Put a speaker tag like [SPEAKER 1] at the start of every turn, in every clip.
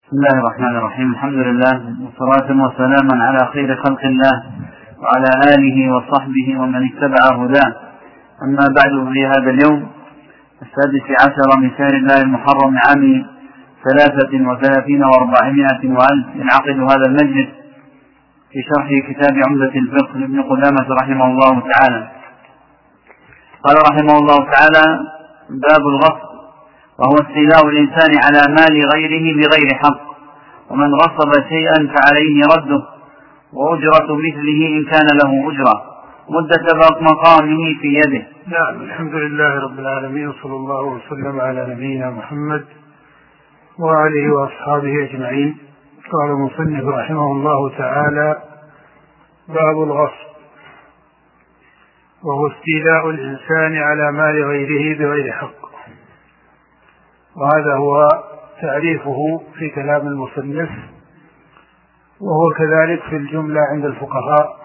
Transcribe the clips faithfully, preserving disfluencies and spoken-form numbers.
[SPEAKER 1] بسم الله الرحمن الرحيم. الحمد لله والصلاة والسلام على خير خلق الله وعلى آله وصحبه ومن اتبع هداه. أما بعد، في هذا اليوم السادس عشر من شهر الله المحرم عام ثلاثة وثلاثين وأربعمائة وألف ينعقد هذا المجلس في شرح كتاب عمدة الفقه لابن قدامة رحمه الله تعالى. قال رحمه الله تعالى: باب الغصب، وهو استيلاء الإنسان على مال غيره بغير حق، ومن غصب شيئا فعليه رده، وأجرة مثله إن كان له أجرة مدة مقامه في يده.
[SPEAKER 2] نعم، الحمد لله رب العالمين، وصلى الله وسلم على نبينا محمد وآله وأصحابه أجمعين. قال المصنف رحمه الله تعالى: باب الغصب، وهو استيلاء الإنسان على مال غيره بغير حق. وهذا هو تعريفه في كلام المصنف، وهو كذلك في الجملة عند الفقهاء،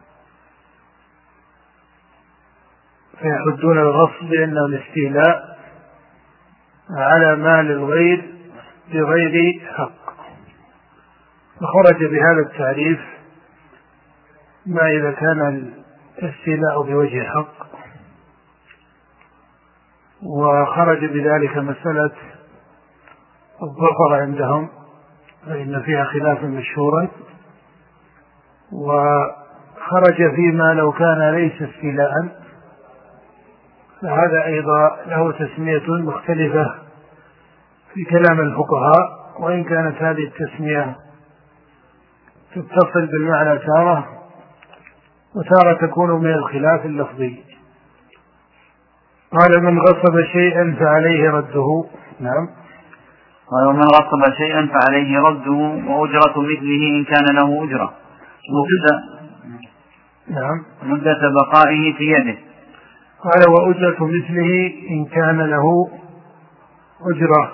[SPEAKER 2] فيحدون الغصب بأنه الاستيلاء على مال الغير بغير حق. فخرج بهذا التعريف ما إذا كان الاستيلاء بوجه حق، وخرج بذلك مسألة الظفر عندهم، فإن فيها خلاف مشهورا، وخرج فيما لو كان ليس استيلاء، فهذا أيضا له تسمية مختلفة في كلام الفقهاء، وإن كانت هذه التسمية تتصل بالمعنى تارة، وتارة تكون من الخلاف اللفظي. قال: من غصب شيئا فعليه رده. نعم.
[SPEAKER 1] قال: ومن غصب شيئا فعليه رده، وأجرة مثله إن كان له أجرة مدة
[SPEAKER 2] نعم
[SPEAKER 1] مدة بقائه في يده.
[SPEAKER 2] قال: وأجرة مثله إن كان له أجرة.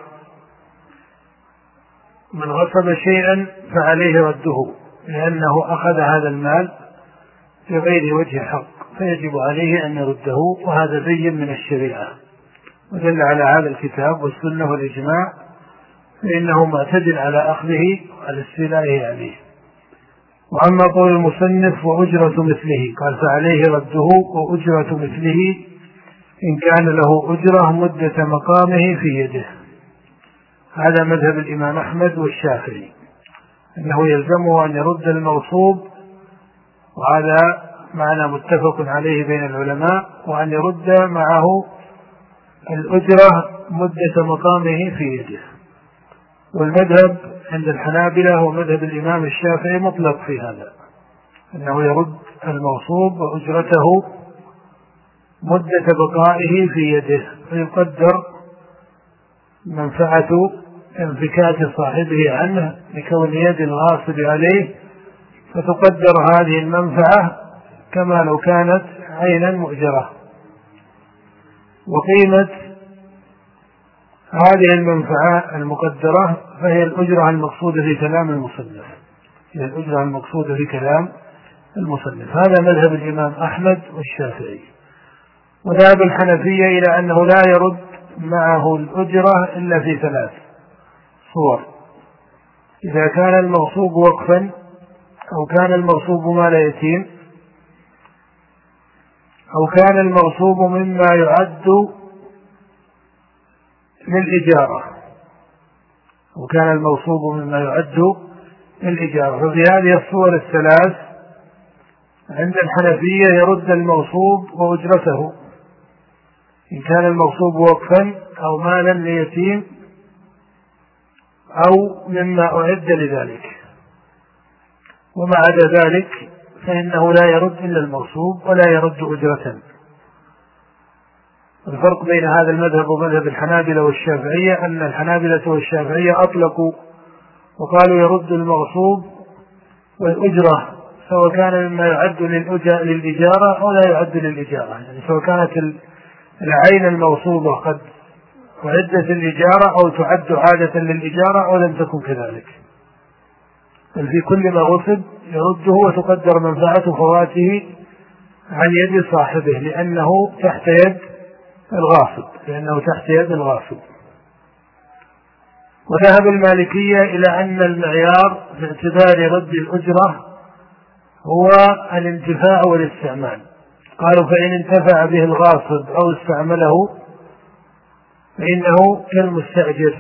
[SPEAKER 2] من غصب شيئا فعليه رده، لأنه أخذ هذا المال بغير وجه حق، فيجب عليه أن يرده، وهذا بين من الشريعة، ودل على هذا الكتاب والسنة والإجماع، فإنه معتدل على أخذه وعلى استيلائه عليه. وأما قول المصنف: وأجرة مثله، قال: فعليه رده وأجرة مثله إن كان له أجرة مدة مقامه في يده. هذا مذهب الإمام أحمد والشافعي، أنه يلزمه أن يرد المغصوب، وهذا معنى متفق عليه بين العلماء، وأن يرد معه الأجرة مدة مقامه في يده. والمذهب عند الحنابلة ومذهب الإمام الشافعي مطلق في هذا، أنه يرد المغصوب وأجرته مدة بقائه في يده، فيقدر منفعة انفكاك صاحبه عنه لكون يد الغاصب عليه، فتقدر هذه المنفعة كما لو كانت عينا مؤجرة. وقيمة هذه المنفعة المقدرة فهي الأجرة المقصودة في كلام المصنف، هي الأجرة المقصودة في كلام المصنف. هذا مذهب الإمام أحمد والشافعي. وذهب الحنفية إلى أنه لا يرد معه الأجرة إلا في ثلاث صور: إذا كان المغصوب وقفا، أو كان المغصوب مال يتيم، أو كان المغصوب مما يعد للإجارة، أو كان المغصوب مما يعد للإجارة. ففي هذه الصور الثلاث عند الحنفية يرد المغصوب وأجرته، إن كان المغصوب وقفا أو مالا ليتيم أو مما أعد لذلك. وما عدا ذلك فإنه لا يرد إلا المغصوب ولا يرد أجرة. الفرق بين هذا المذهب ومذهب الحنابلة والشافعية أن الحنابلة والشافعية أطلقوا وقالوا يرد المغصوب والأجرة، سواء كان مما يعد للإجارة أو لا يعد للإجارة، يعني سواء كانت العين المغصوبة قد أعدت الإجارة أو تعد عادة للإجارة أو لم تكن كذلك، بل في كل ما غصب يرده وتقدر منفعة فواته عن يد صاحبه، لأنه تحت يد الغاصب لأنه تحت يد الغاصب. وذهب المالكية إلى أن المعيار في اعتبار رد الأجرة هو الانتفاع والاستعمال. قالوا فإن انتفع به الغاصب أو استعمله فإنه كالمستأجر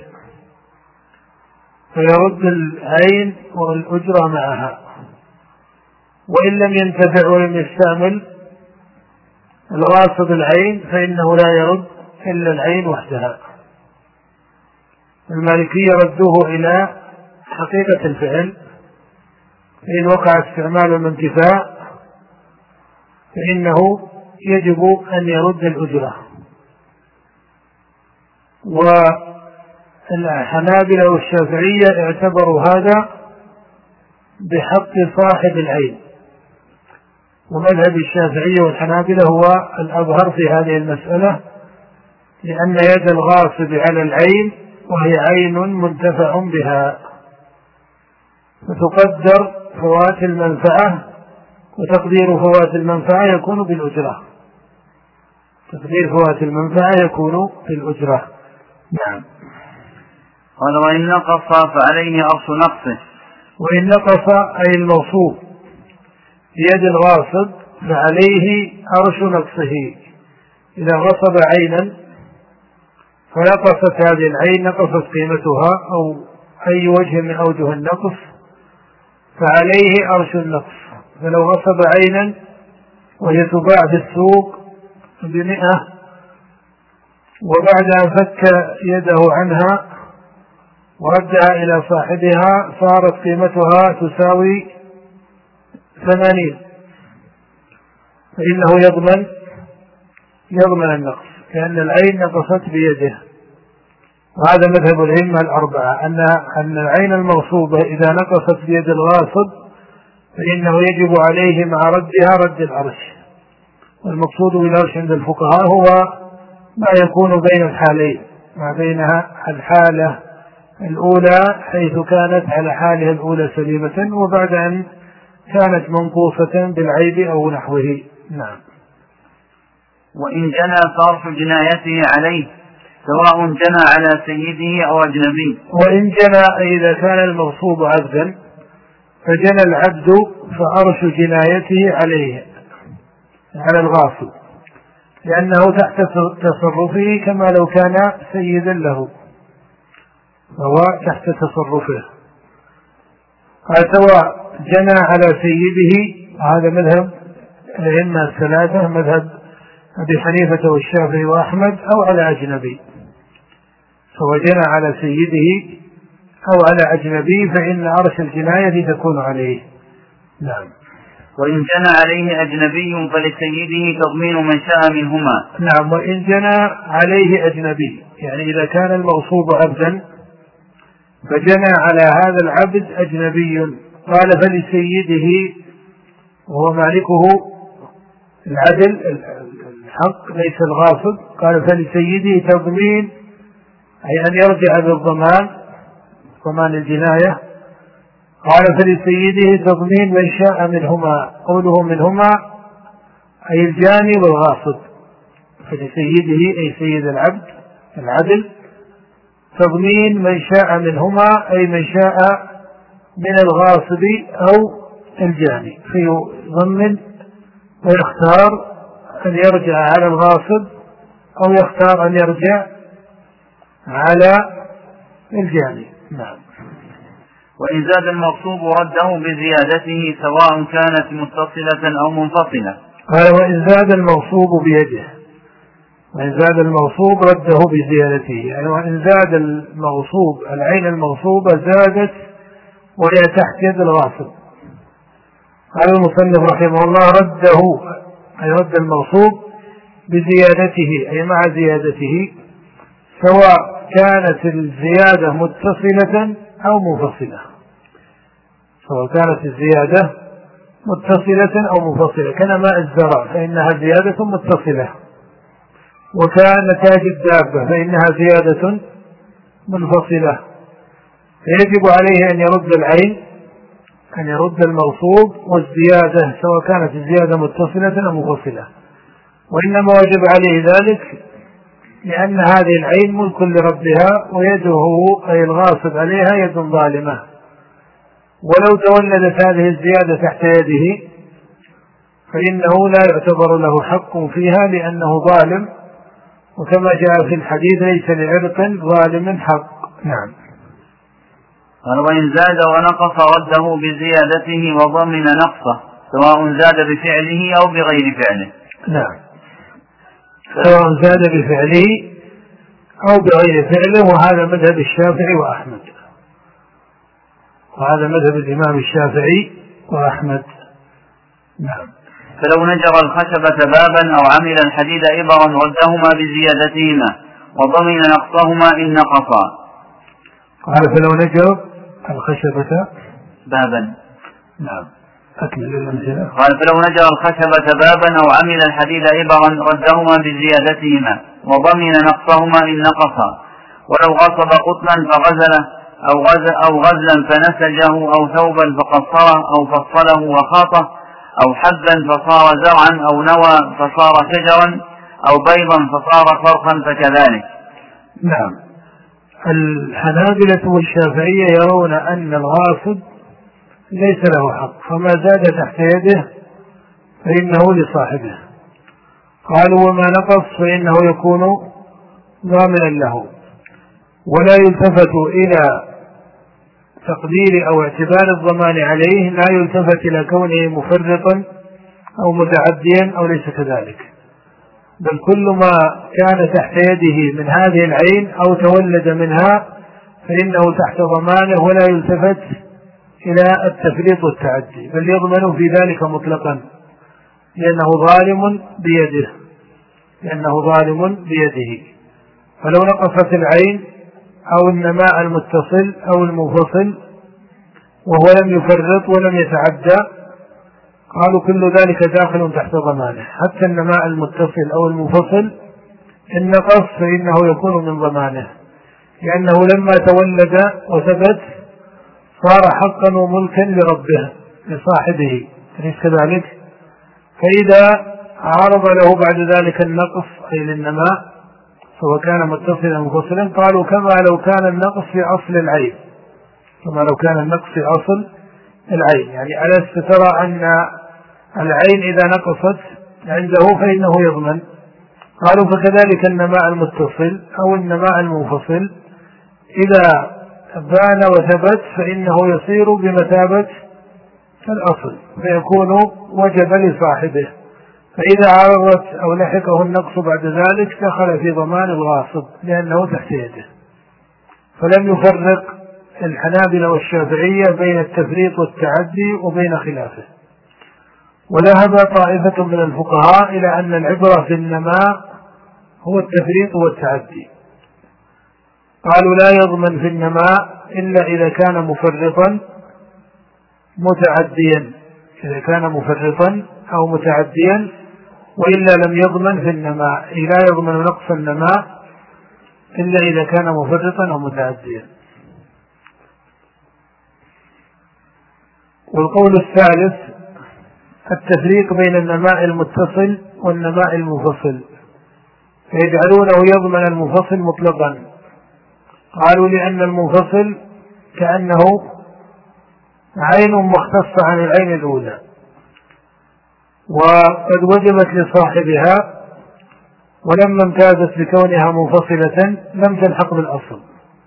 [SPEAKER 2] فيرد العين والأجرة معها، وإن لم ينتفع ولم يستعمل الغاصب العين فإنه لا يرد إلا العين وحدها. المالكية ردوه إلى حقيقة الفعل، فإن وقع استعمال والانتفاع فإنه يجب أن يرد الأجرة. والحنابلة والشافعية اعتبروا هذا بحق صاحب العين، ومذهب الشافعية والحنابلة هو الأظهر في هذه المسألة، لأن يد الغاصب على العين وهي عين منتفع بها، فتقدر فوات المنفعة، وتقدير فوات المنفعة يكون بالأجرة. تقدير فوات المنفعة يكون بالأجرة. نعم.
[SPEAKER 1] قال وإن نقص فعليه أرش نقصه.
[SPEAKER 2] وإن نقص أي الموصوف بيد الغاصب فعليه أرش نقصه. إذا غصب عينا فنقصت هذه العين، نقصت قيمتها أو أي وجه من أوجه النقص، فعليه أرش النقص. فلو غصب عينا وهي تباع في السوق بمئة، وبعد أن فك يده عنها وردها إلى صاحبها صارت قيمتها تساوي ثمانين، فإنه يضمن يضمن النقص، لأن العين نقصت بيده. وهذا مذهب الأئمة الأربعة، أن أن العين المغصوبة إذا نقصت بيد الغاصب فإنه يجب عليه مع ردها رد الأرش. والمقصود بالأرش عند الفقهاء هو ما يكون بين الحالين، ما بينها الحالة الأولى حيث كانت على حالها الأولى سليمة، وبعد أن كانت منقوصة بالعيب أو نحوه. نعم.
[SPEAKER 1] وإن جنى صرف جنايته عليه سواء جنى على سيده أو أجنبي.
[SPEAKER 2] وإن جنى إذا كان المغصوب عبدا فجنى العبد فأرش جنايته عليه على الغاصب، لأنه تحت تصرفه كما لو كان سيدا له، فهو تحت تصرفه. قال سواء جنى على سيده، هذا مذهب الأئمة الثلاثة، مذهب أبي حنيفة والشافعي وأحمد، أو على أجنبي. سواء جنى على سيده أو على أجنبي فإن أرش الجناية تكون عليه. نعم.
[SPEAKER 1] وإن جنى عليه أجنبي فلسيده تضمين من شاء منهما.
[SPEAKER 2] نعم. وإن جنى عليه أجنبي، يعني إذا كان المغصوب عبدا فجنى على هذا العبد أجنبي، قال فلسيده وهو مالكه العدل الحق ليس الغاصب، قال فلسيده تضمين أي أن يرجع بالضمان، ضمان الجناية. قال فلسيده تضمين من شاء منهما، قوله منهما أي الجاني والغاصب، فلسيده أي سيد العبد العدل تضمين من شاء منهما أي من شاء من الغاصب أو الجاني، فيضمن ويختار أن يرجع على الغاصب أو يختار أن يرجع على الجاني. نعم.
[SPEAKER 1] وإن زاد المغصوب رده بزيادته سواء كانت متصلة أو منفصلة.
[SPEAKER 2] قال وإن زاد المغصوب بيده، وإن زاد المغصوب رده بزيادته، يعني وإن زاد المغصوب العين المغصوبة زادت وهي تحت يد الغاصب. قال المصنف رحمه الله رده أي رد المغصوب بزيادته أي مع زيادته، سواء كانت الزيادة متصلة أو منفصلة. سواء كانت الزيادة متصلة أو منفصلة، كنماء الزرع فإنها زيادة متصلة، وكان تاج الدابة فإنها زيادة منفصلة، فيجب عليه أن يرد العين أن يرد المغصوب والزيادة سواء كانت الزيادة متصلة أو منفصلة. وإنما وجب عليه ذلك لأن هذه العين ملك لربها، ويده أي الغاصب عليها يد ظالمة، ولو تولدت هذه الزيادة تحت يده فإنه لا يعتبر له حق فيها لأنه ظالم، وكما جاء في الحديث ليس لعرق ظالم حق. نعم.
[SPEAKER 1] قال وإن زاد ونقص رده بزيادته وضمن نقصه، سواء زاد بفعله أو بغير فعله.
[SPEAKER 2] نعم، سواء زاد بفعله أو بغير فعله، وهذا مذهب الشافعي وأحمد، وهذا مذهب الإمام الشافعي وأحمد. نعم.
[SPEAKER 1] فلو نجر الخشبة بابا أو عمل الحديد إبرا ردهما بزيادتهما وضمن نقصهما إن نقصا.
[SPEAKER 2] قال فلو نجر الخشبة
[SPEAKER 1] بابا.
[SPEAKER 2] نعم. أكمل الأمثلة.
[SPEAKER 1] قال فلو نجر الخشبة بابا أو عمل الحديد إبرا ردهما بزيادتهما وضمن نقصهما إن نقصا. ولو غصب قطنا فغزله أو, غز أو غزلا فنسجه أو ثوبا فقصره أو فصله وخاطه أو حبا فصار زرعا أو نوى فصار شجرا أو بيضا فصار فرخا فكذلك.
[SPEAKER 2] نعم. الحنابلة والشافعية يرون أن الغاصب ليس له حق، فما زاد تحت يده فإنه لصاحبه. قالوا وما نقص فإنه يكون ضامنا له، ولا يلتفت إلى تقدير أو اعتبار الضمان عليه، لا يلتفت إلى كونه مفرطا أو متعديا أو ليس كذلك، بل كل ما كان تحت يده من هذه العين أو تولد منها فإنه تحت ضمانه، ولا يلتفت إلى التفريط والتعدي، بل يضمن في ذلك مطلقا لأنه ظالم بيده لأنه ظالم بيده. فلو نقصت العين أو النماء المتصل أو المنفصل وهو لم يفرط ولم يتعدى، قالوا كل ذلك داخل تحت ضمانه، حتى النماء المتصل أو المنفصل إن نقص فإنه يكون من ضمانه، لأنه لما تولد وثبت صار حقا وملكا لربه لصاحبه، أليس كذلك؟ فإذا عارض له بعد ذلك النقص أي للنماء سواء كان متصلا منفصلا، قالوا كما لو كان النقص في أصل العين كما لو كان النقص في أصل العين يعني ألست ترى أن العين إذا نقصت عنده فإنه يضمن؟ قالوا فكذلك النماء المتصل أو النماء المنفصل إذا بان وثبت فإنه يصير بمثابة الأصل فيكون وجب لصاحبه، فإذا عرضت أو لحقه النقص بعد ذلك دخل في ضمان الغاصب لأنه تحت يده. فلم يفرق الحنابلة والشافعية بين التفريط والتعدي وبين خلافه. وذهب طائفة من الفقهاء إلى أن العبرة في النماء هو التفريط والتعدي، قالوا لا يضمن في النماء إلا إذا كان مفرطا متعديا إذا كان مفرطا أو متعديا وإلا لم يضمن في النماء، لا يضمن نقص النماء إلا إذا كان مفرطا أو متعديا. والقول الثالث التفريق بين النماء المتصل والنماء المنفصل، فيجعلونه يضمن المنفصل مطلقا. قالوا لأن المنفصل كأنه عين مختصة عن العين الأولى، وقد وجبت لصاحبها ولما امتازت بكونها منفصلة لم تلحق بالأصل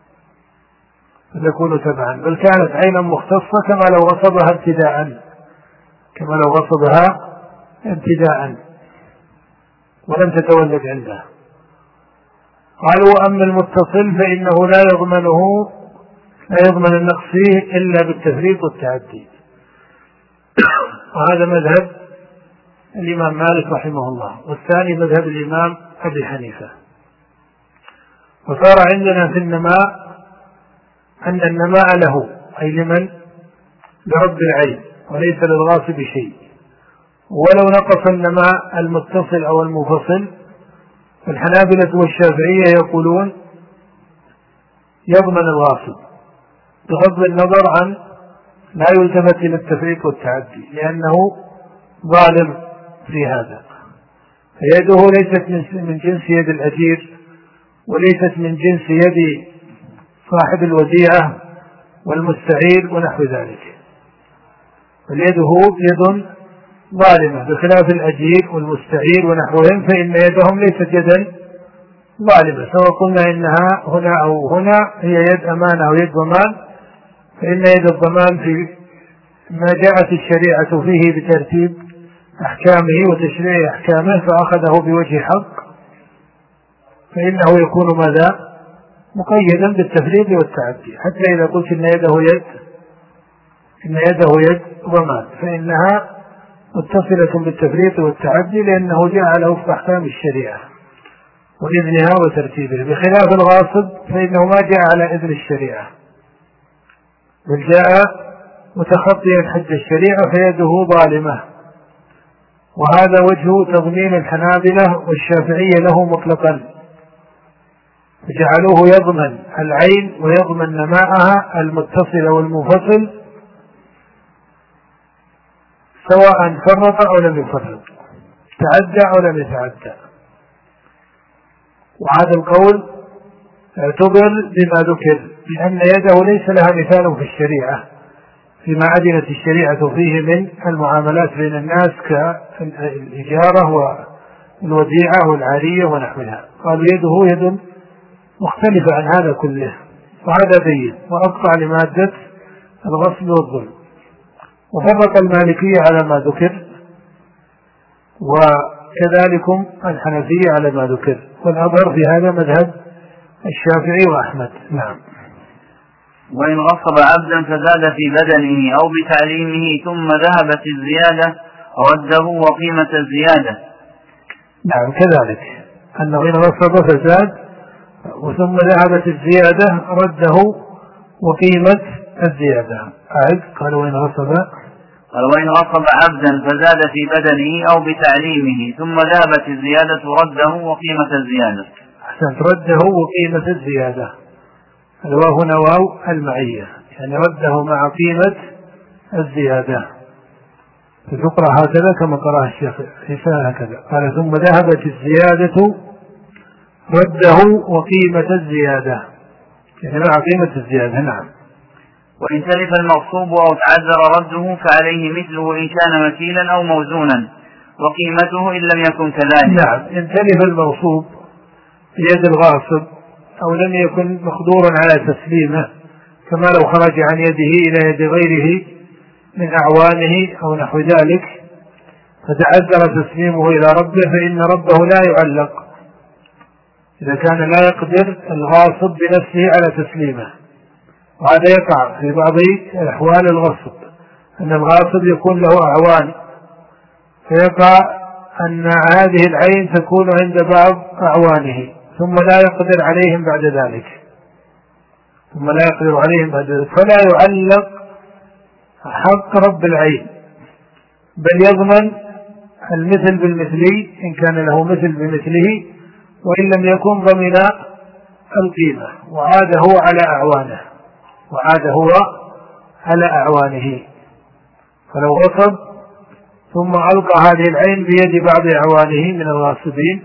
[SPEAKER 2] فتكون تبعا، بل كانت عينا مختصة كما لو غصبها ابتداء كما لو غصبها ابتداء ولم تتولد عنده. قالوا أما المتصل فإنه لا يضمنه لا يضمن النقص فيه إلا بالتفريط والتعدي. وهذا مذهب الإمام مالك رحمه الله، والثاني مذهب الإمام أبي حنيفة. وصار عندنا في النماء أن النماء له أي لمن؟ لرب العين وليس للغاصب شيء. ولو نقص النماء المتصل أو المنفصل فالحنابلة والشافعية يقولون يضمن الغاصب بغض النظر عن لا يلتفت إلى التفريط والتعدي لأنه ظالم في هذا، فيده ليست من جنس يد الأجير وليست من جنس يد صاحب الوديعة والمستعير ونحو ذلك. اليد هو يد ظالمة بخلاف الأجير والمستعير ونحوهم، فإن يدهم ليست يدا ظالمة، سواء قلنا إنها هنا أو هنا هي يد أمانة أو يد ضمان، فإن يد الضمان في ما جاءت الشريعة فيه بترتيب أحكامه وتشريع أحكامه فأخذه بوجه حق، فإنه يكون ماذا؟ مقيدا بالتفريط والتعدي. حتى إذا قلت إن يده يد إن يده يد ضمان فإنها متصلة بالتفريط والتعدي، لأنه جاء على وفق أحكام الشريعة وإذنها وترتيبه، بخلاف الغاصب فإنه ما جاء على إذن الشريعة بل جاء متخطيا حد الشريعة فيده ظالمة. وهذا وجه تضمين الحنابلة والشافعية له مطلقا، فجعلوه يضمن العين ويضمن نماءها المتصل والمنفصل سواء فرط أو لم يفرط، تعدى أو لم يتعدى. وهذا القول اعتبر بما ذكر، لأن يده ليس لها مثال في الشريعة فيما أذنت الشريعة فيه من المعاملات بين الناس كالإجارة والوديعة والعارية ونحوها. قالوا يده يد مختلفة عن هذا كله، وهذا بين وأقطع لمادة الغصب والظلم. وفرق المالكية على ما ذكر، وكذلك الحنفية على ما ذكر، والأظهر في هذا مذهب الشافعي وأحمد. نعم.
[SPEAKER 1] وإن غصب عبدا فزاد في بدنه أو بتعليمه ثم ذهبت الزيادة رده وقيمة الزيادة.
[SPEAKER 2] نعم كذلك، أنه إن غصب فزاد وثم ذهبت الزيادة رده وقيمة الزيادة. أعد. قال وإن غصب
[SPEAKER 1] قال وإن غصب عبدا فزاد في بدنه أو بتعليمه ثم ذهبت الزيادة رده وقيمة الزيادة.
[SPEAKER 2] أحسنت، رده وقيمة الزيادة. الواو هنا واو المعية، يعني رده مع قيمة الزيادة. فتقرأ هكذا كما قرأ الشيخ عيسى هكذا، قال ثم ذهبت الزيادة رده وقيمة الزيادة، يعني مع قيمة الزيادة. نعم.
[SPEAKER 1] وإن تلف المغصوب أو تعذر رده فعليه مثله إن كان مثيلا أو موزونا وقيمته إن لم يكن كذلك.
[SPEAKER 2] نعم، إن تلف المغصوب بيد الغاصب أو لم يكن مقدورا على تسليمه، كما لو خرج عن يده إلى يد غيره من أعوانه أو نحو ذلك فتعذر تسليمه إلى ربه، فإن ربه لا يعلق إذا كان لا يقدر الغاصب بنفسه على تسليمه. وهذا يقع في بعض أحوال الغصب، أن الغاصب يكون له أعوان، فيقع أن هذه العين تكون عند بعض أعوانه ثم لا يقدر عليهم بعد ذلك ثم لا يقدر عليهم بعد ذلك فلا يعلق حق رب العين، بل يضمن المثل بالمثلي إن كان له مثل بمثله، وإن لم يكن ضمن القيمة. وعاد هو على أعوانه وعاد هو على أعوانه فلو غصب ثم ألقى هذه العين بيد بعض أعوانه من الغاصبين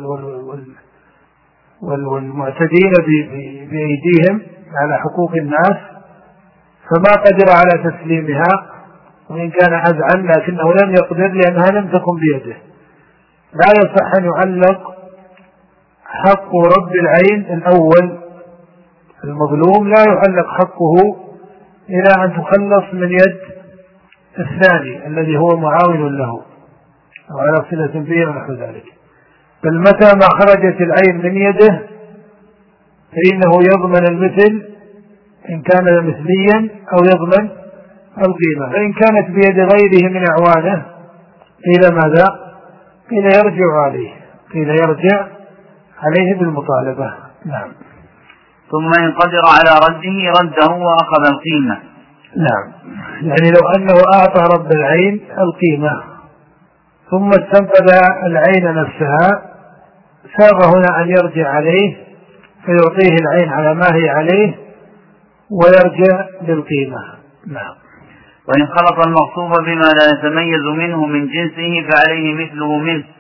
[SPEAKER 2] والمعتدين بأيديهم على حقوق الناس، فما قدر على تسليمها وإن كان أذعن لكنه لم يقدر لأنها لم تكن بيده، لا يصح أن يعلق حق رب العين الأول المظلوم، لا يعلق حقه إلى أن تخلص من يد الثاني الذي هو معاون له أو على صلة به ونحو ذلك، بل متى ما خرجت العين من يده فإنه يضمن المثل إن كان مثليا أو يضمن القيمة. فإن كانت بيد غيره من أعوانه قيل ماذا؟ قيل يرجع عليه قيل يرجع عليه بالمطالبة. نعم.
[SPEAKER 1] ثم إن قدر على رده رده وأخذ القيمة.
[SPEAKER 2] نعم، يعني لو أنه أعطى رب العين القيمة ثم استنقذ العين نفسها ساغ هنا أن يرجع عليه فيعطيه العين على ما هي عليه ويرجع للقيمة. نعم.
[SPEAKER 1] وإن خلط المغصوب بما لا يتميز منه من جنسه فعليه مثله منه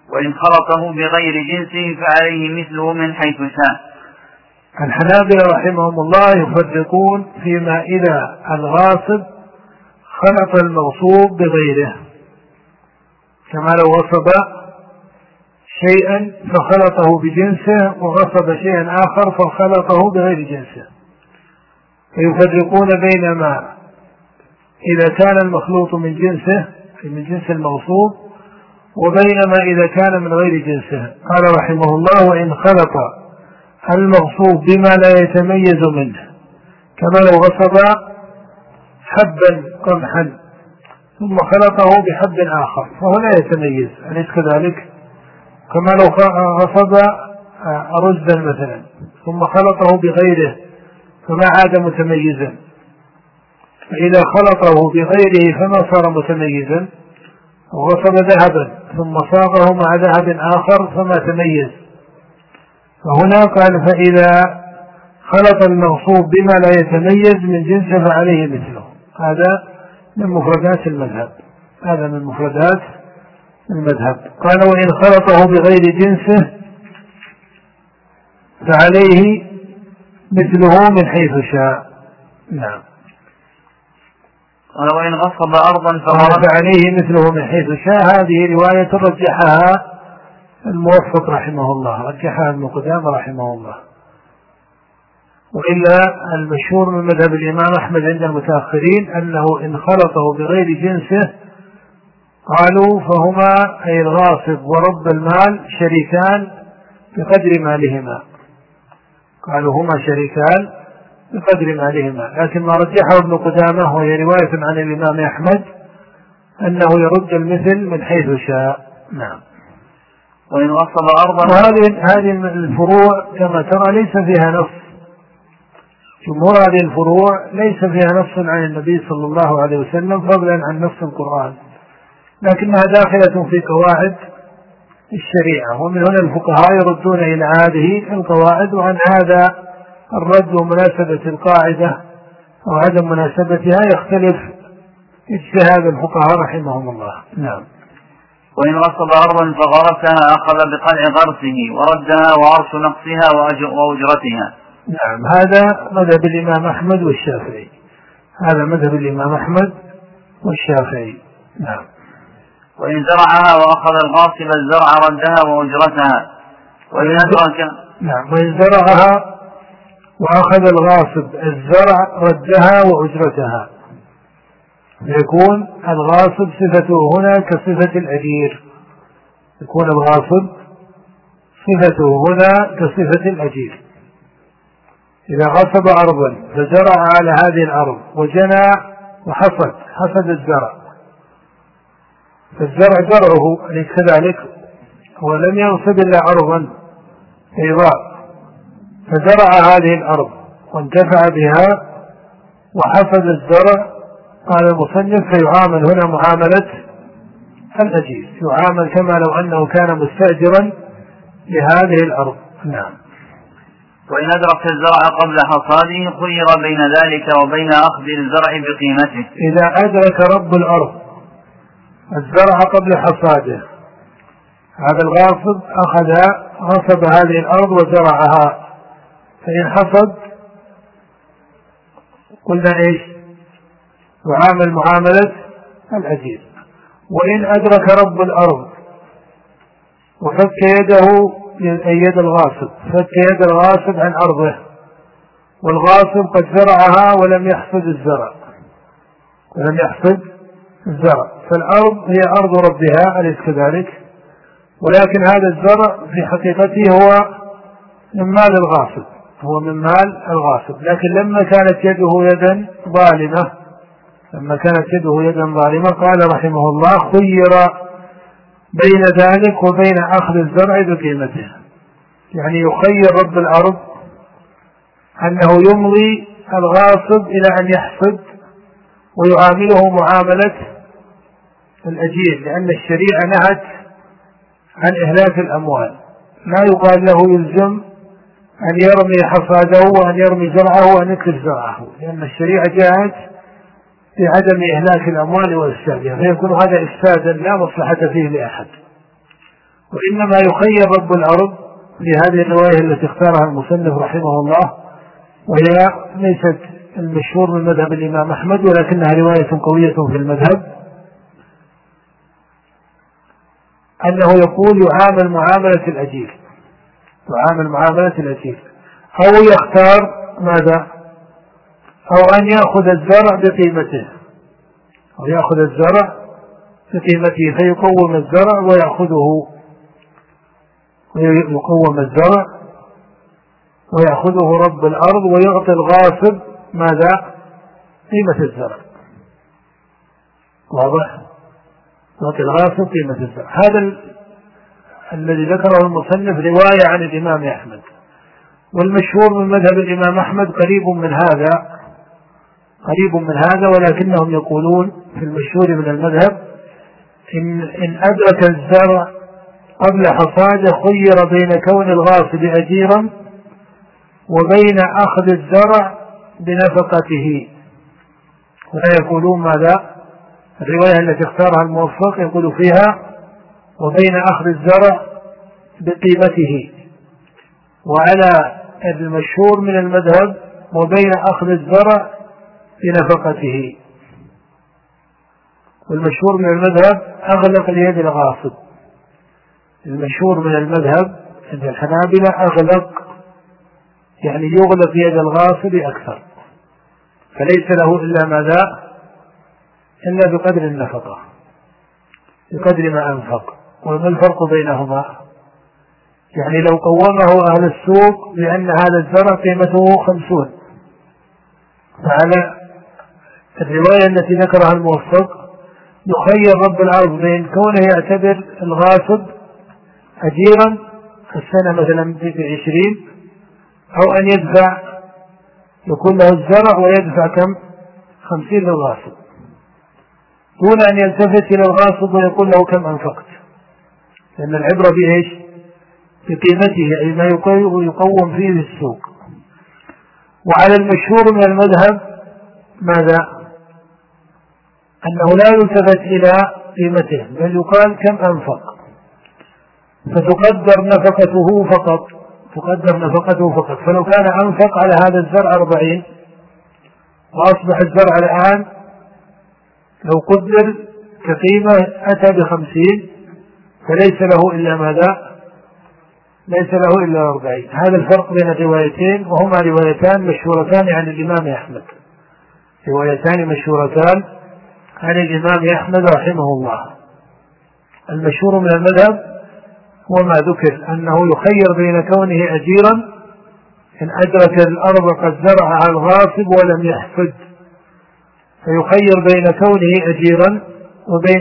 [SPEAKER 1] وإن خلطه بغير جنسه فعليه مثله من حيث شاء.
[SPEAKER 2] الحنابلة رحمهم الله يفرقون فيما إذا الغاصب خلط المغصوب بغيره، كما لو غصب شيئا فخلطه بجنسه وغصب شيئا آخر فخلطه بغير جنسه، فيفرقون بين ما إذا كان المخلوط من جنسه من جنس المغصوب وبين ما إذا كان من غير جنسه. قال رحمه الله: وإن خلط المغصوب بما لا يتميز منه، كما لو غصب حبا قمحا ثم خلطه بحب آخر فهو لا يتميز، أليس كذلك؟ كما لو غصب رزا مثلا ثم خلطه بغيره فما عاد متميزا، فإذا خلطه بغيره فما صار متميزا، وغصب ذهبا ثم صاغه مع ذهب آخر فما تميز. فهنا قال: فإذا خلط المغصوب بما لا يتميز من جنسه فعليه مثله. هذا من مفردات المذهب، هذا من مفردات المذهب. قال: وإن خلطه بغير جنسه فعليه مثله من حيث شاء. نعم.
[SPEAKER 1] قال: وإن غصب أرضا
[SPEAKER 2] فعليه مثله من حيث شاء. هذه رواية رجحها الموفق رحمه الله، رجحها ابن قدامة رحمه الله. وإلا المشهور من مذهب الإمام أحمد عند المتأخرين أنه إن خلطه بغير جنسه قالوا فهما أي الغاصب ورب المال شريكان بقدر مالهما، قالوا هما شريكان بقدر مالهما. لكن ما رجحه ابن قدامة وهي رواية عن الإمام أحمد أنه يرد المثل من حيث شاء. نعم.
[SPEAKER 1] وإن غصب أرضا،
[SPEAKER 2] وهذه هذه الفروع كما ترى ليس فيها نص، جمهور هذه الفروع ليس فيها نص عن النبي صلى الله عليه وسلم فضلا عن نص القرآن، لكنها داخلة في قواعد الشريعة، ومن هنا الفقهاء يردون إلى هذه القواعد، وعن هذا الرد ومناسبة القاعدة أو عدم مناسبتها يختلف اجتهاد الفقهاء رحمهم الله. نعم.
[SPEAKER 1] وإن غصب أرضا فغرسها أخذ بقلع غرسه وردها وعرش نقصها وأجرتها.
[SPEAKER 2] نعم. هذا مذهب الإمام أحمد والشافعي، هذا مذهب الإمام أحمد والشافعي. نعم.
[SPEAKER 1] وإن زرعها وأخذ الغاصب الزرع ردها وأجرتها. وإن أدرك
[SPEAKER 2] نعم. وإن زرعها وأخذ الغاصب الزرع ردها وأجرتها، يكون الغاصب صفته هنا كصفة الأجير، يكون الغاصب صفته هنا كصفة الأجير. إذا غصب أرضا فزرع على هذه الأرض وجنى وحصد حصد الزرع، فالزرع زرعه أليس كذلك؟ هو لم يغصب إلا أرضا بيضاء فزرع هذه الأرض وانتفع بها وحصد الزرع. قال المصنف: فيعامل هنا معاملة الأجير، يعامل كما لو أنه كان مستأجرا لهذه الأرض. نعم.
[SPEAKER 1] وإن أدرك الزرع قبل حصاده خير بين ذلك وبين أخذ الزرع بقيمته.
[SPEAKER 2] إذا أدرك رب الأرض الزرع قبل حصاده، هذا الغاصب أخذ غصب هذه الأرض وزرعها، فإن حصد قلنا إيش؟ يعامل معاملة الأجير. وإن أدرك رب الأرض وفك يده يد الغاصب، فك يد الغاصب عن أرضه، والغاصب قد زرعها ولم يحصد الزرع ولم يحصد الزرع فالأرض هي أرض ربها أليس كذلك؟ ولكن هذا الزرع في حقيقته هو من مال الغاصب، هو من مال الغاصب، لكن لما كانت يده يدا ظالمة لما كانت يده يدا ظالمة قال رحمه الله: خير بين ذلك وبين أخذ الزرع بقيمته. يعني يخير رب الأرض أنه يمضي الغاصب إلى أن يحصد ويعامله معاملة الأجير، لأن الشريعة نهت عن إهلاك الأموال، لا يقال له يلزم أن يرمي حصاده وأن يرمي زرعه وأن يتلف زرعه، لأن الشريعة جاءت بعدم إهلاك الأموال وإفسادها، فيكون هذا إفسادا لا مصلحة فيه لأحد. وإنما يخير رب الأرض لهذه الرواية التي اختارها المصنف رحمه الله، وهي ليست المشهور من مذهب الإمام أحمد ولكنها رواية قوية في المذهب، أنه يقول يعامل معاملة الأجير، يعامل معاملة الأجير، أو يختار ماذا؟ أو أن يأخذ الزرع بقيمته، أو يأخذ الزرع بقيمته فيقوم الزرع ويأخذه، ويقوم الزرع ويأخذه رب الأرض ويعطي الغاصب ماذا؟ قيمة الزرع. واضح؟ يعطي الغاصب قيمة الزرع. هذا ال... الذي ذكره المصنف رواية عن الإمام أحمد، والمشهور من مذهب الإمام أحمد قريب من هذا، قريب من هذا، ولكنهم يقولون في المشهور من المذهب إن, إن أدرك الزرع قبل حصاده خير بين كون الغاصب أجيرا وبين أخذ الزرع بنفقته. ولا يقولون ماذا؟ الرواية التي اختارها الموفق يقول فيها وبين أخذ الزرع بقيمته، وعلى المشهور من المذهب وبين أخذ الزرع بنفقته. والمشهور من المذهب أغلق ليد الغاصب، المشهور من المذهب عند الحنابلة أغلق، يعني يغلق يد الغاصب أكثر، فليس له إلا ماذا؟ إلا بقدر النفقة، بقدر ما أنفق. وما الفرق بينهما؟ يعني لو قومه أهل السوق لأن هذا الزرع قيمته خمسون، فعلى الرواية التي ذكرها الموفق يخير رب الأرض بين كونه يعتبر الغاصب أجيرا السنة مثلا بعشرين، أو أن يدفع يكون له الزرع ويدفع كم؟ خمسين للغاصب، دون أن يلتفت إلى الغاصب ويقول له كم أنفقت، لأن العبرة به إيش؟ بقيمته، أي ما يقوم فيه السوق. وعلى المشهور من المذهب ماذا؟ أنه لا يلتفت إلى قيمته، بل يقال كم أنفق، فتقدر نفقته فقط، تقدر نفقته فقط. فلو كان أنفق على هذا الزرع أربعين وأصبح الزرع الآن لو قدر كقيمة أتى بخمسين، فليس له إلا ماذا؟ ليس له إلا أربعين. هذا الفرق بين الروايتين، وهما روايتان مشهورتان عن الإمام أحمد، روايتان مشهورتان عن الإمام أحمد رحمه الله. المشهور من المذهب هو ما ذكر، أنه يخير بين كونه أجيرا إن أدرك الأرض قد زرعها الغاصب ولم يحفد، فيخير بين كونه أجيرا وبين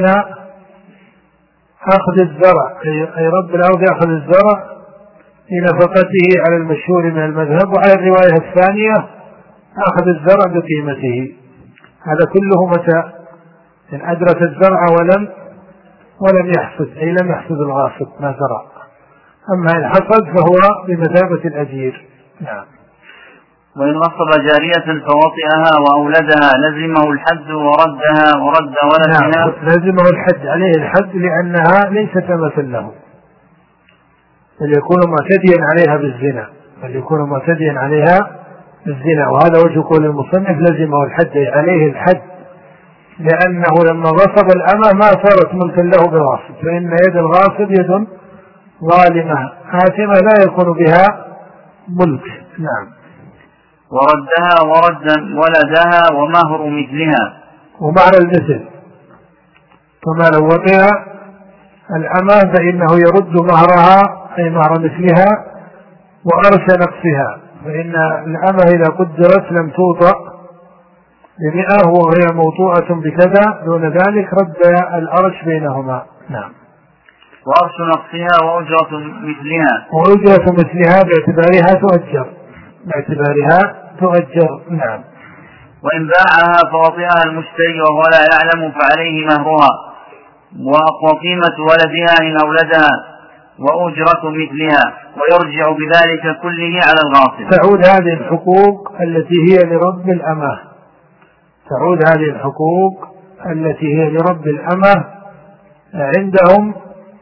[SPEAKER 2] أخذ الزرع، أي رب الأرض يأخذ الزرع لنفقته على المشهور من المذهب. وعلى الرواية الثانية أخذ الزرع بقيمته. هذا كله متى؟ إن أدرك الزرع ولم ولم يحصد، أي لم يحصد الغاصب ما زرع. أما إن حصد فهو بمثابة الأجير. نعم.
[SPEAKER 1] وإن غصب جارية فوطئها وأولدها لزمه الحد وردها ورد ولدها.
[SPEAKER 2] نعم، لزمه الحد، عليه الحد لأنها ليست مثل له، بل يكون معتديا عليها بالزنا، بل يكون معتديا عليها بالزنا. وهذا وجه قول المصنف لزمه الحد، أي عليه الحد، لأنه لما غصب الأمة ما صارت ملكا له بالغاصب، فإن يد الغاصب يد ظالمة آثمة لا يكون بها ملك. نعم.
[SPEAKER 1] وردها ورد ولدها ومهر مثلها.
[SPEAKER 2] ومعنى المثل كما لو وطئ الأمة فإنه يرد مهرها، أي مهر مثلها، وأرش نقصها، فإن الأمة إذا قدرت لم توطأ بمئة وهي موطوءة بكذا دون ذلك رد الأرش بينهما. نعم.
[SPEAKER 1] وأرش نقصها وأجرة مثلها.
[SPEAKER 2] وأجرة مثلها باعتبارها تؤجر، باعتبارها تؤجر. نعم.
[SPEAKER 1] وإن باعها فوطئها المشتري وهو لا يعلم فعليه مهرها وقيمة ولدها إن أولدها وأجرة مثلها، ويرجع بذلك كله على الغاصب.
[SPEAKER 2] تعود هذه الحقوق التي هي لرب الأمة، تعود هذه الحقوق التي هي لرب الأمة عندهم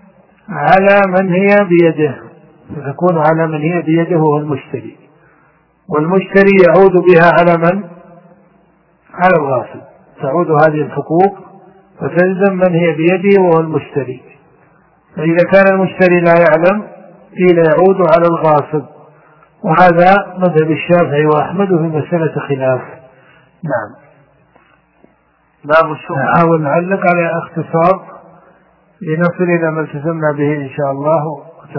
[SPEAKER 2] على من هي بيده، فتكون على من هي بيده هو المشتري، والمشتري يعود بها على من؟ على الغاصب، تعود هذه الحقوق فتلزم من هي بيده وهو المشتري. فإذا كان المشتري لا يعلم قيل يعود على الغاصب، وهذا مذهب الشافعي وأحمد في مسألة خلاف. نعم.
[SPEAKER 1] باب الشفعة.
[SPEAKER 2] نحاول نعلق على اختصار لنصل إلى ما التزمنا به إن شاء الله،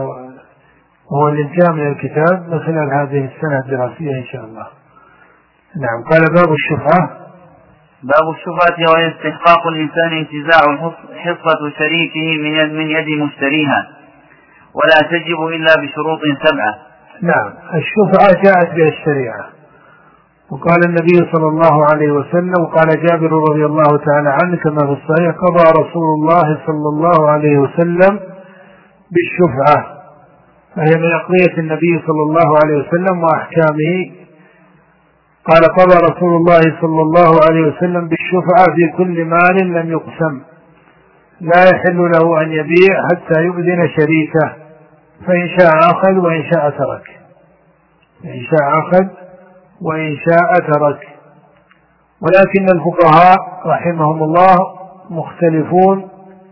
[SPEAKER 2] وهو الانتهاء من الكتاب من خلال هذه السنة الدراسية إن شاء الله. نعم. قال باب الشفعة.
[SPEAKER 1] باب الشفعة وهي استحقاق الإنسان انتزاع حصة شريكه من يد, من يد مشتريها، ولا تجب إلا بشروط سبعة.
[SPEAKER 2] نعم. الشفعة جاءت بها الشريعة، وقال النبي صلى الله عليه وسلم، وقال جابر رضي الله تعالى عنه كما في الصحيح: قضى رسول الله صلى الله عليه وسلم بالشفعة، فهي من أقضية النبي صلى الله عليه وسلم وأحكامه. قال: قضى رسول الله صلى الله عليه وسلم بالشفعة في كل مال لم يقسم، لا يحل له أن يبيع حتى يؤذن شريكه، فإن شاء أخذ وإن شاء ترك، إن شاء أخذ وإن شاء ترك. ولكن الفقهاء رحمهم الله مختلفون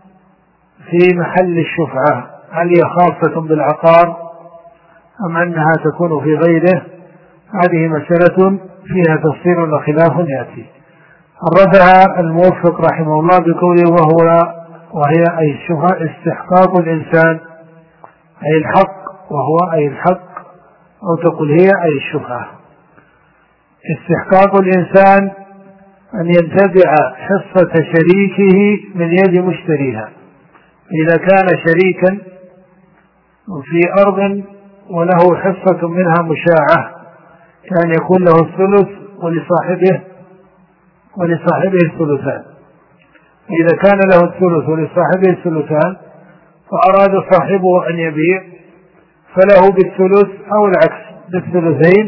[SPEAKER 2] في محل الشفعة، هل هي خاصة بالعقار أم أنها تكون في غيره؟ هذه مسألة فيها تفصيل وخلاف يأتي. عرفها الموفق رحمه الله بقوله: وهو وهي أي الشفعة استحقاق الإنسان، أي الحق، وهو أي الحق، أو تقول هي أي الشفعة. استحقاق الإنسان أن ينتزع حصة شريكه من يد مشتريها. إذا كان شريكا في أرض وله حصة منها مشاعة، كان يكون له الثلث ولصاحبه ولصاحبه الثلثان. إذا كان له الثلث ولصاحبه الثلثان فأراد صاحبه أن يبيع، فله بالثلث أو العكس بالثلثين،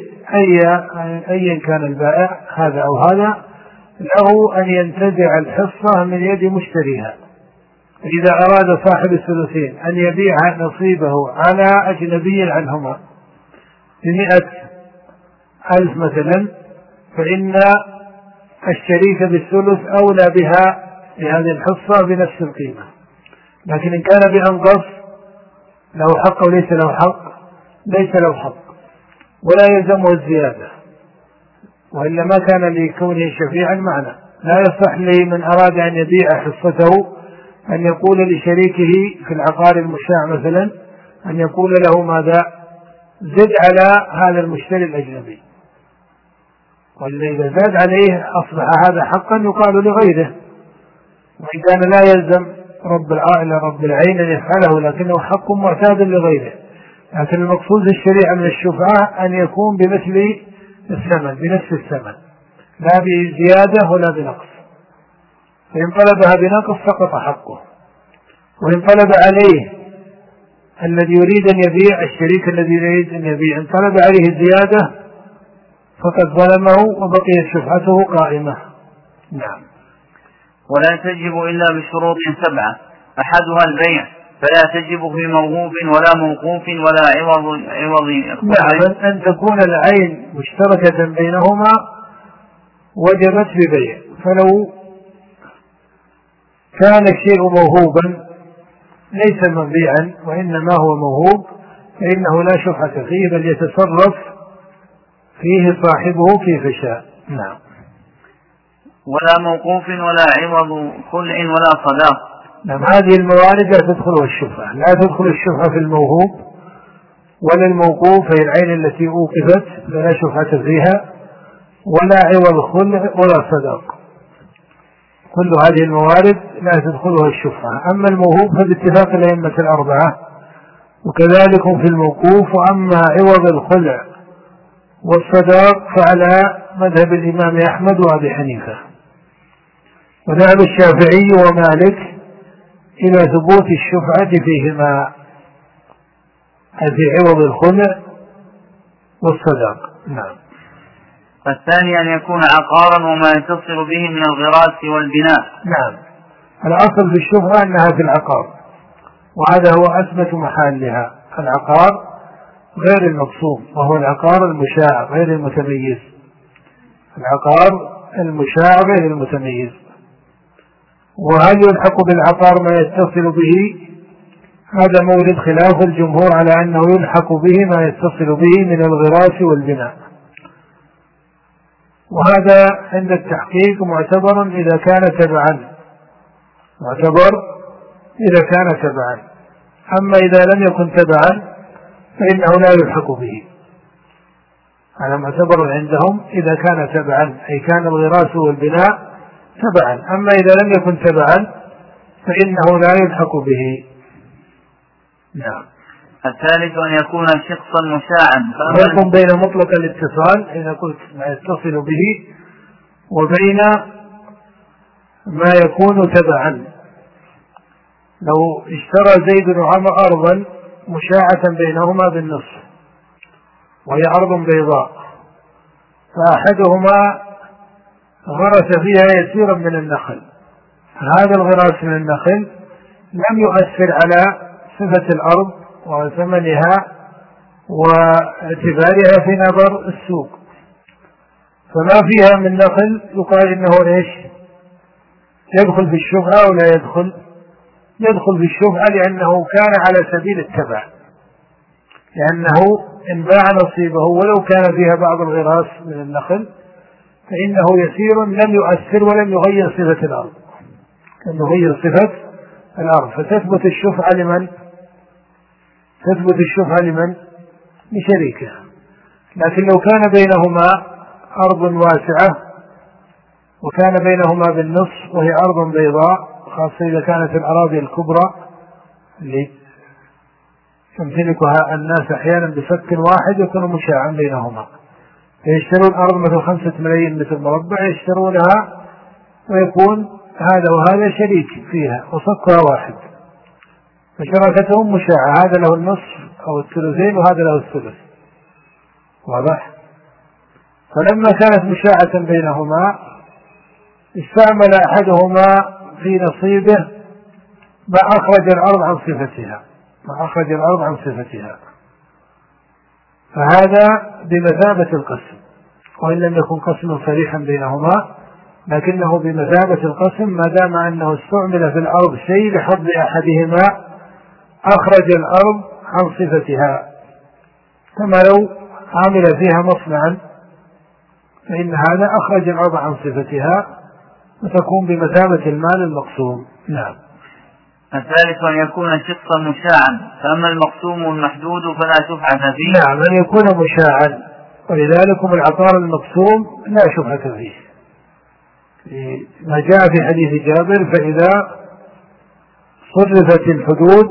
[SPEAKER 2] أيا كان البائع هذا أو هذا، له أن ينتزع الحصة من يد مشتريها. إذا أراد صاحب الثلثين أن يبيع نصيبه على أجنبي عنهما بمئة ألف مثلا، فإن الشريك بالثلث أولى بها بهذه الحصة بنفس القيمة. لكن إن كان بأنقص له حق وليس له حق، ليس له حق ولا يلزمه الزيادة، وإلا ما كان لكونه شفيعا معنا. لا يصح لي من أراد أن يبيع حصته أن يقول لشريكه في العقار المشاع مثلا، أن يقول له: ماذا؟ زد على هذا المشتري الأجنبي. وإلا إذا زاد عليه أصبح هذا حقا يقال لغيره، وإن كان لا يلزم رب العائلة رب العين أن يفعله، لكنه حق معتاد لغيره. لكن المقصود الشريعة من الشفعة أن يكون بمثل الثمن، بنفس الثمن، لا بزيادة ولا بنقص. فإن طلبها بنقص سقط حقه، وإن طلب عليه الذي يريد أن يبيع، الشريك الذي يريد أن يبيع، إن طلب عليه زيادة فقد ظلمه وبقيت شفعته قائمة. نعم.
[SPEAKER 1] ولا تجب إلا بشروط سبعة، أحدها البيع، فلا تجب في موهوب ولا موقوف ولا عوض عوض
[SPEAKER 2] نعم. أن تكون العين مشتركة بينهما وجبت ببيع. فلو كان الشيء موهوبا ليس مبيعا وإنما هو موهوب فإنه لا شفعة فيه، بل يتصرف فيه صاحبه كيف شاء. نعم.
[SPEAKER 1] ولا موقوف ولا عوض خلع ولا صداق.
[SPEAKER 2] نعم. هذه الموارد لا تدخلها الشفعة، لا تدخل الشفعة في الموهوب ولا الموقوف، هي العين التي أوقفت فلا شفعة فيها، ولا عوض خلع ولا صداق. كل هذه الموارد لا تدخلها الشفعة. أما الموهوب فباتفاق الأئمة الأربعة، وكذلك في الموقوف. وأما عوض الخلع والصداق فعلى مذهب الإمام أحمد وأبي حنيفة، وذهب الشافعي ومالك إلى ثبوت الشفعة فيهما، في عوض الخلع والصداق. نعم.
[SPEAKER 1] الثاني أن يكون عقارا وما يتصل به من الغراس والبناء.
[SPEAKER 2] نعم. الأصل في الشفعة أنها في العقار، وهذا هو أثبت محلها، العقار غير المقسوم، وهو العقار المشاع غير المتميز، العقار المشاع غير المتميز. وهل يلحق بالعقار ما يتصل به؟ هذا مورد خلاف الجمهور على أنه يلحق به ما يتصل به من الغراس والبناء، وهذا عند التحقيق معتبر إذا كان تبعا، معتبر إذا كان تبعا. أما إذا لم يكن تبعا فإنه لا يلحق به، على معتبر عندهم إذا كان تبعا، أي كان الغراس والبناء تبعا. أما إذا لم يكن تبعا فإنه لا يلحق به. نعم.
[SPEAKER 1] الثالث أن يكون شخصا مشاعا.
[SPEAKER 2] فرق بين مطلق الاتصال إذا قلت ما يتصل به وبين ما يكون تبعا. لو اشترى زيد وعمر أرضا مشاعة بينهما بالنصف وهي أرض بيضاء، فأحدهما غرس فيها يسيرا من النخل، هذا الغراس من النخل لم يؤثر على صفة الأرض وثمنها واعتبارها في نظر السوق، فما فيها من نخل يقال إنه إيش؟ يدخل في الشفعة ولا يدخل؟ يدخل في الشفعة لأنه كان على سبيل التبع، لأنه إن باع نصيبه ولو كان فيها بعض الغراس من النخل فإنه يسير لم يؤثر ولم يغير صفة الأرض، لم يغير صفة الأرض، فتثبت الشفعة لمن؟ تثبت الشفعة لمن؟ لشريكه. لكن لو كان بينهما أرض واسعة وكان بينهما بالنصف وهي أرض بيضاء، خاصة إذا كانت الأراضي الكبرى اللي يمتلكها الناس أحيانا بفك واحد يكون مشاعا بينهما، فيشترون أرض مثل خمسة ملايين متر مربع يشترونها ويكون هذا وهذا شريك فيها وصكها واحد، فشراكتهم مشاعة، هذا له النصف أو الثلثين وهذا له الثلث، واضح؟ فلما كانت مشاعة بينهما استعمل أحدهما في نصيبه ما أخرج الأرض عن صفتها، ما أخرج الأرض عن صفتها، فهذا بمثابة القسم، وإن لم يكن قسم صريحا بينهما لكنه بمثابة القسم ما دام أنه استعمل في الأرض شيء لحظ أحدهما أخرج الأرض عن صفتها، كما لو عمل فيها مصنعا فإن هذا أخرج الأرض عن صفتها وتكون بمثابة المال المقسوم. نعم.
[SPEAKER 1] الثالث أن يكون شخصا مشاعا، فأما المقسوم المحدود فلا شفعة فيه.
[SPEAKER 2] نعم، أن يكون مشاعا، ولذلك العقار المقسوم لا شفعة فيه، ما جاء في حديث جابر: فإذا صرفت الحدود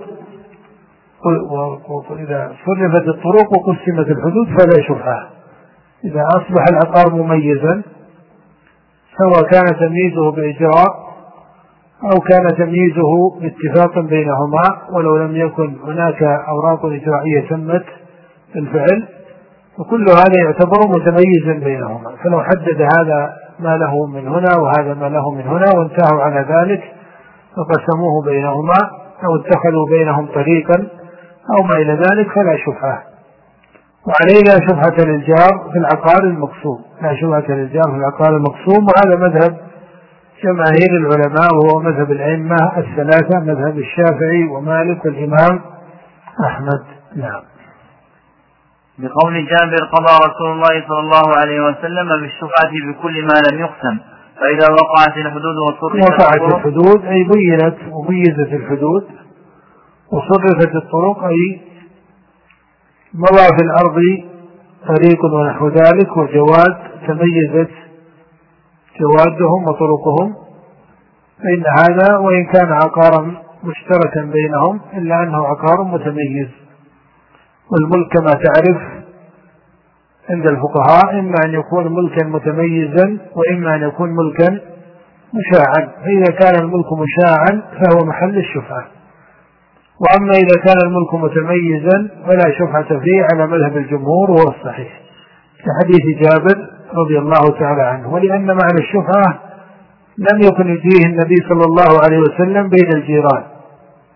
[SPEAKER 2] وإذا صرفت الطرق وقسمت الحدود فلا شفعة. إذا أصبح العقار مميزا سواء كان تمييزه بإجراء أو كان تمييزه باتفاق بينهما ولو لم يكن هناك أوراق إجرائية تمت بالفعل، وكل هذا يعتبر متميزا بينهما، فلو حدد هذا ما له من هنا وهذا ما له من هنا وانتهوا على ذلك فقسموه بينهما أو اتخذوا بينهم طريقا أو ما إلى ذلك فلا شفعة. وعليه لا شفعة للجار في العقار المقسوم، لا شفعة للجار في العقار المقسوم، وهذا مذهب جماهير العلماء وهو مذهب الأئمة الثلاثة، مذهب الشافعي ومالك والإمام أحمد. نعم.
[SPEAKER 1] بقول جابر: قضى رسول الله صلى الله عليه وسلم بالشفعة بكل ما لم يقسم، فإذا وقعت الحدود وصرفت
[SPEAKER 2] وقعت الحدود أي بينت وميزت الحدود، وصرفت الطرق أي مضى في الأرض طريق ونحو ذلك وجواد تميزت جوادهم وطرقهم، فإن هذا وإن كان عقارا مشتركا بينهم إلا أنه عقار متميز. والملك كما تعرف عند الفقهاء إما أن يكون ملكا متميزا وإما أن يكون ملكا مشاعا، فإذا كان الملك مشاعا فهو محل الشفعة، وأما إذا كان الملك متميزا فلا شفعة فيه على مذهب الجمهور وهو الصحيح كحديث جابر رضي الله تعالى عنه. ولأن معنى الشفعة لم يكن يجريه النبي صلى الله عليه وسلم بين الجيران،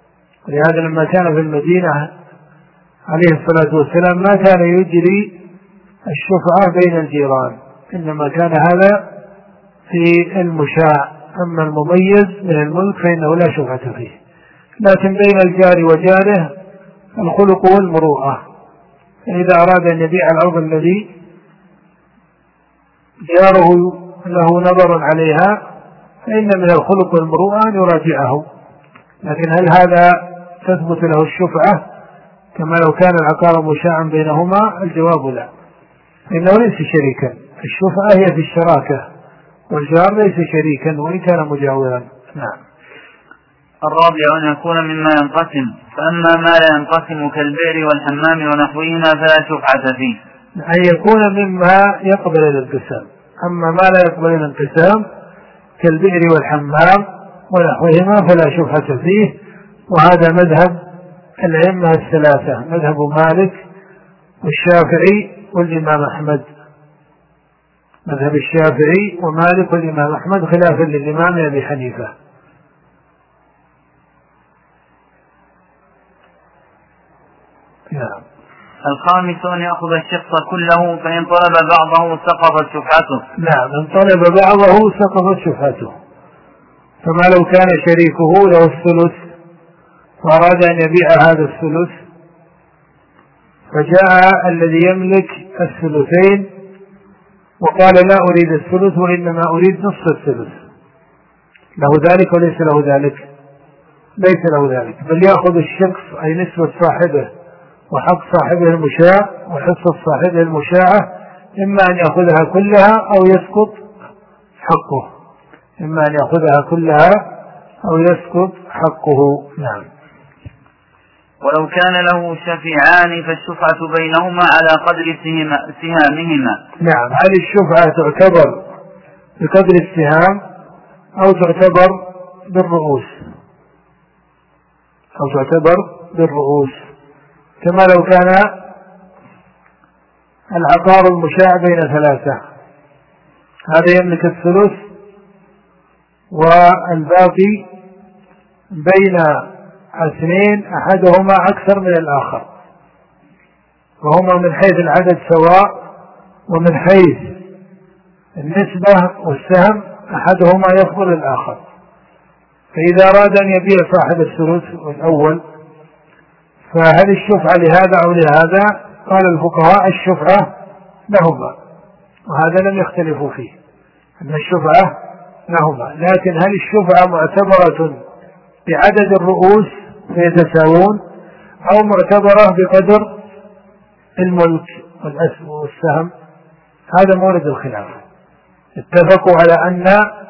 [SPEAKER 2] ولهذا لما كان في المدينة عليه الصلاة والسلام ما كان يجري الشفعة بين الجيران، إنما كان هذا في المشاع، أما المميز من الملك فإنه لا شفعة فيه. لكن بين الجار وجاره الخلق والمروءة، فإذا أراد أن يبيع الأرض الذي جاره له نظر عليها فإن من الخلق والمروءة أن يراجعه. لكن هل هذا تثبت له الشفعة كما لو كان العقار مشاعا بينهما؟ الجواب لا، إنه ليس شريكا. الشفعة هي في الشراكة، والجار ليس شريكا وإن كان مجاورا. نعم.
[SPEAKER 1] الرابع أن يكون مما ينقسم، فأما ما لا ينقسم كالبئر والحمام ونحوهما فلا شفعة فيه.
[SPEAKER 2] أن يكون مما يقبل الانقسام، أما ما لا يقبل الانقسام كالبئر والحمام ونحوهما فلا شفعة فيه. وهذا مذهب الأئمة الثلاثة، مذهب مالك والشافعي والإمام أحمد، مذهب الشافعي ومالك والإمام أحمد خلافا للإمام أبي حنيفة.
[SPEAKER 1] نعم. الخامس أن يأخذ الشخص كله، فإن طلب بعضه سقطت شفعته.
[SPEAKER 2] نعم، إن طلب بعضه سقطت شفعته. فما لو كان شريكه له الثلث وأراد أن يبيع هذا الثلث، فجاء الذي يملك الثلثين وقال لا أريد الثلث وإنما أريد نصف الثلث، له ذلك وليس له ذلك؟ ليس له ذلك، بل يأخذ الشخص أي نسبة صاحبه وحق صاحبه المشاع وحصة صاحبه المشاعة، إما أن يأخذها كلها أو يسقط حقه، إما أن يأخذها كلها أو يسقط حقه. نعم.
[SPEAKER 1] ولو كان له شفيعان فالشفعة بينهما على قدر سهامهما.
[SPEAKER 2] نعم. هل الشفعة تعتبر بقدر السهام أو تعتبر بالرؤوس؟ أو تعتبر بالرؤوس، كما لو كان العقار المشاع بين ثلاثة، هذا يملك الثلث والباقي بين اثنين أحدهما أكثر من الآخر، وهما من حيث العدد سواء ومن حيث النسبة والسهم أحدهما يفضل الآخر. فإذا أراد أن يبيع صاحب الثلث الأول فهل الشفعة لهذا أو لهذا؟ قال الفقهاء الشفعة لهما، وهذا لم يختلفوا فيه أن الشفعة لهما. لكن هل الشفعة معتبرة بعدد الرؤوس فيتساوون أو معتبرة بقدر الملك والأسهم والسهم؟ هذا مورد الخلاف. اتفقوا على أن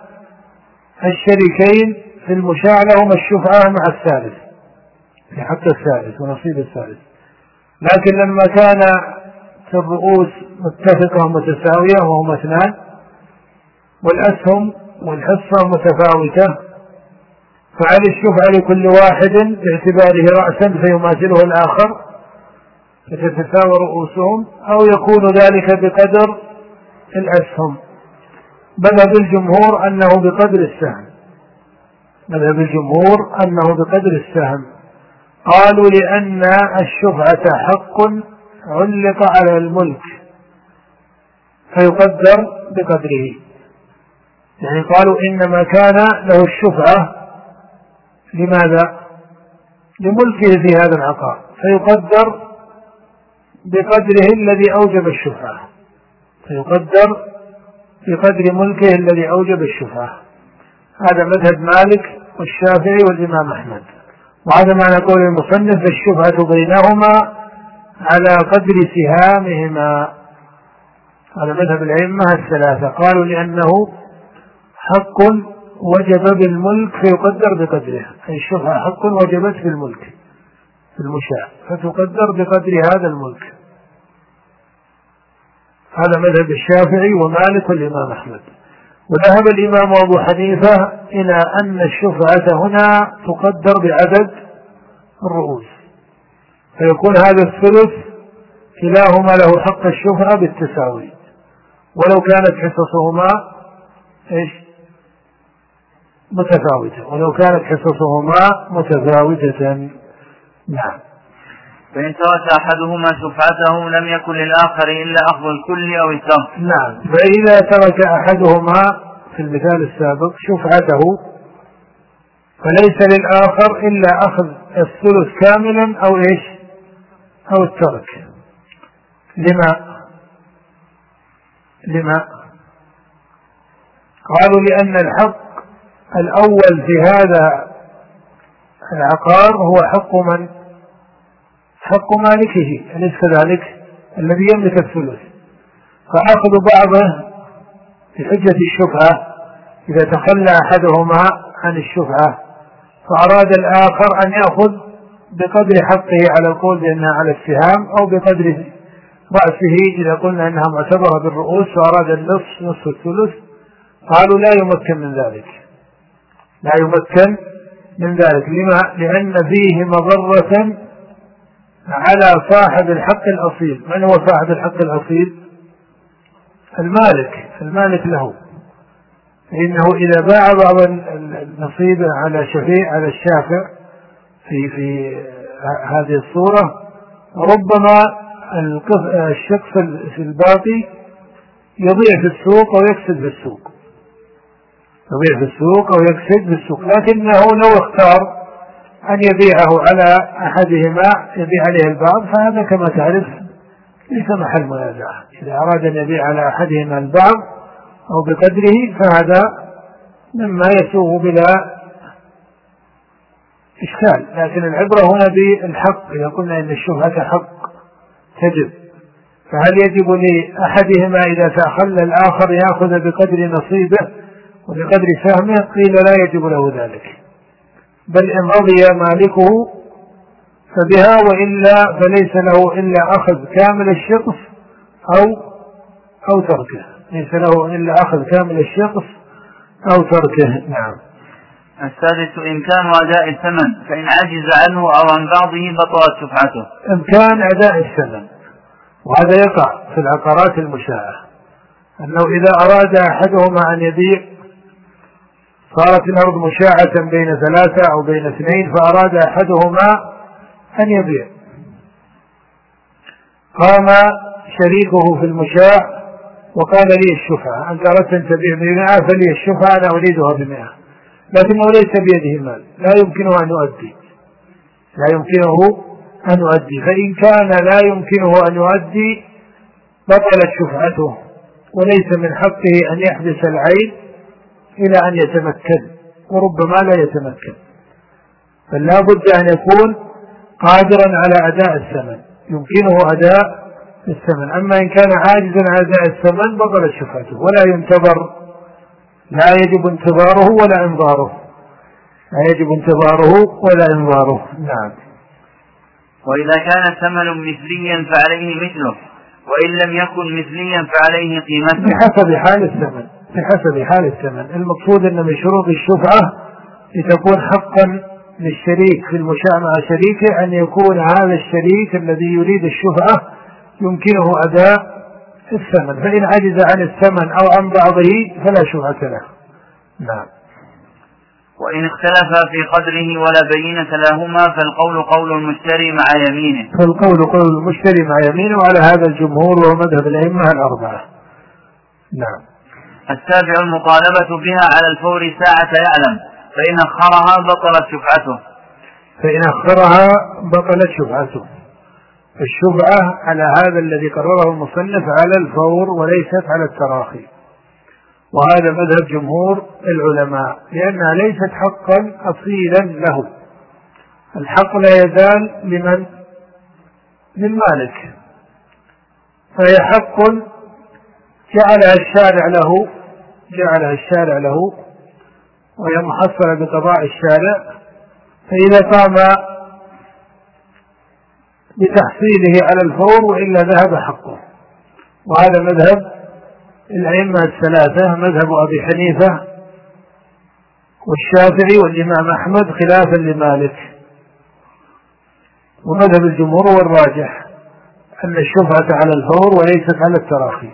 [SPEAKER 2] الشريكين في المشاع لهما الشفعة مع الثالث في حق الثالث ونصيب الثالث، لكن لما كان في الرؤوس متفقة متساوية وهما اثنان والأسهم والحصة متفاوتة، فعلى الشفعة لكل واحد باعتباره رأسا فيماثله الآخر فتتساوى رؤوسهم، أو يكون ذلك بقدر الأسهم. مذهب الجمهور أنه بقدر السهم، مذهب الجمهور أنه بقدر السهم. قالوا لأن الشفعة حق علق على الملك فيقدر بقدره، يعني قالوا إنما كان له الشفعة لماذا؟ لملكه في هذا العقار، فيقدر بقدره الذي أوجب الشفعة، فيقدر بقدر ملكه الذي أوجب الشفعة. هذا مذهب مالك والشافعي والإمام أحمد، وهذا معنى قول المصنف الشفعة بينهما على قدر سهامهما. هذا مذهب الأئمة الثلاثة، قالوا لأنه حق وجب بالملك فيقدر بقدره، أي الشفعة حق وجبت بالملك في المشاع فتقدر بقدر هذا الملك. هذا مذهب الشافعي ومالك والإمام أحمد. وذهب الإمام أبو حنيفة إلى أن الشفعة هنا تقدر بعدد الرؤوس، فيكون هذا الثلث كلاهما له حق الشفعة بالتساوي، ولو كانت حصصهما إيش متفاوتة ولو كانت حصصهما متفاوتة. نعم.
[SPEAKER 1] فإن ترك أحدهما شفعته لم يكن للآخر إلا أخذ الكل أو الترك.
[SPEAKER 2] نعم. فإذا ترك أحدهما في المثال السابق شفعته فليس للآخر إلا أخذ الثلث كاملا أو إيش أو الترك. لما لما قالوا لأن الحق الأول في هذا العقار هو حق من حق مالكه، أليس كذلك؟ الذي يملك الثلث، فأخذ بعضه بحجة الشفعة إذا تخلى أحدهما عن الشفعة فأراد الآخر أن يأخذ بقدر حقه على القول بأنها على السهام أو بقدر رأسه إذا قلنا أنها معتبرة بالرؤوس وأراد النصف نصف الثلث، قالوا لا يمكن من ذلك لا يمكن من ذلك لما؟ لأن فيه مضرة على صاحب الحق الأصيل. من هو صاحب الحق الأصيل؟ المالك المالك له، فإنه إذا باع بعض النصيب على شفيع على الشافع في في هذه الصورة ربما الشق في الباقي يضيع في السوق أو يكسد في السوق يضيع في السوق أو يكسد في السوق لكنه لو اختار أن يبيعه على أحدهما يبيع عليه البعض فهذا كما تعرف ليس محل منازعة. إذا أراد أن يبيع على أحدهما البعض أو بقدره فهذا مما يسوغ بلا إشكال، لكن العبرة هنا بالحق. إذا قلنا إن الشفعة حق تجب، فهل يجب لأحدهما إذا تخلى الآخر يأخذ بقدر نصيبه وبقدر سهمه؟ قيل لا يجب له ذلك، بل إن رضي مالكه فبها، وإلا فليس له إلا أخذ كامل الشقف أو أو تركه ليس له إلا أخذ كامل الشقف أو تركه. نعم.
[SPEAKER 1] السادس إمكان أداء الثمن، فإن عجز عنه أو عن بعضه بطلت شفعته.
[SPEAKER 2] إمكان أداء الثمن، وهذا يقع في العقارات المشاعة، أنه إذا أراد أحدهما أن يبيع صارت الأرض مشاعة بين ثلاثة أو بين اثنين فأراد أحدهما أن يبيع، قام شريكه في المشاع وقال لي الشفعة، أنت أردت أن تبيع بمئة فلي الشفعة أنا أريدها بمئة، لكنه ليس بيده مال لا يمكنه أن يؤدي لا يمكنه أن يؤدي فإن كان لا يمكنه أن يؤدي بطلت شفعته، وليس من حقه أن يحبس العين إلى أن يتمكن، وربما لا يتمكن، فلا بد أن يكون قادرا على أداء الثمن يمكنه أداء الثمن. أما إن كان عاجزا عن أداء الثمن بطلت شفعته، ولا ينتظر لا يجب انتظاره ولا انظاره لا يجب انتظاره ولا انظاره. نعم.
[SPEAKER 1] وإذا كان الثمن مثليا فعليه مثله، وإن لم يكن مثليا فعليه قيمته
[SPEAKER 2] بحسب حال الثمن بحسب حال الثمن. المقصود أن من شروط الشفعة لتكون حقا للشريك في المشاع مع شريكه أن يكون هذا الشريك الذي يريد الشفعة يمكنه أداء الثمن، فإن عجز عن الثمن أو عن بعضه فلا شفعة له. نعم.
[SPEAKER 1] وإن اختلف في قدره ولا بينة لهما فالقول قول المشتري مع يمينه
[SPEAKER 2] فالقول قول المشتري مع يمينه، وعلى هذا الجمهور وهو مذهب الأئمة الأربعة. نعم.
[SPEAKER 1] السابع المطالبة بها على الفور ساعة يعلم، فإن أخرها بطلت شفعته
[SPEAKER 2] فإن أخرها بطلت شفعته. الشفعة على هذا الذي قرره المصنف على الفور وليست على التراخي، وهذا مذهب جمهور العلماء، لأنها ليست حقا أصيلا له. الحق لا يزال لمن؟ للمالك، فهي حق جعلها الشارع له جعلها الشارع له وهي محصلة بقضاء الشارع، فإذا قام بتحصيله على الفور وإلا ذهب حقه. وهذا مذهب الأئمة الثلاثة، مذهب أبي حنيفة والشافعي والإمام أحمد خلافا لمالك. ومذهب الجمهور والراجح أن الشفعة على الفور وليست على التراخي.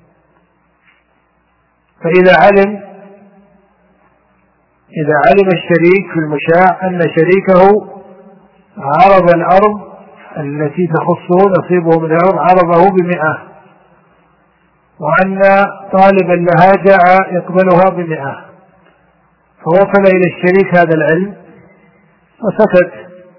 [SPEAKER 2] فإذا علم إذا علم الشريك في المشاع أن شريكه عرض الأرض التي تخصه نصيبه من الأرض عرضه بمئة، وأن طالبا لها جاء يقبلها بمئة، فوصل إلى الشريك هذا العلم وسكت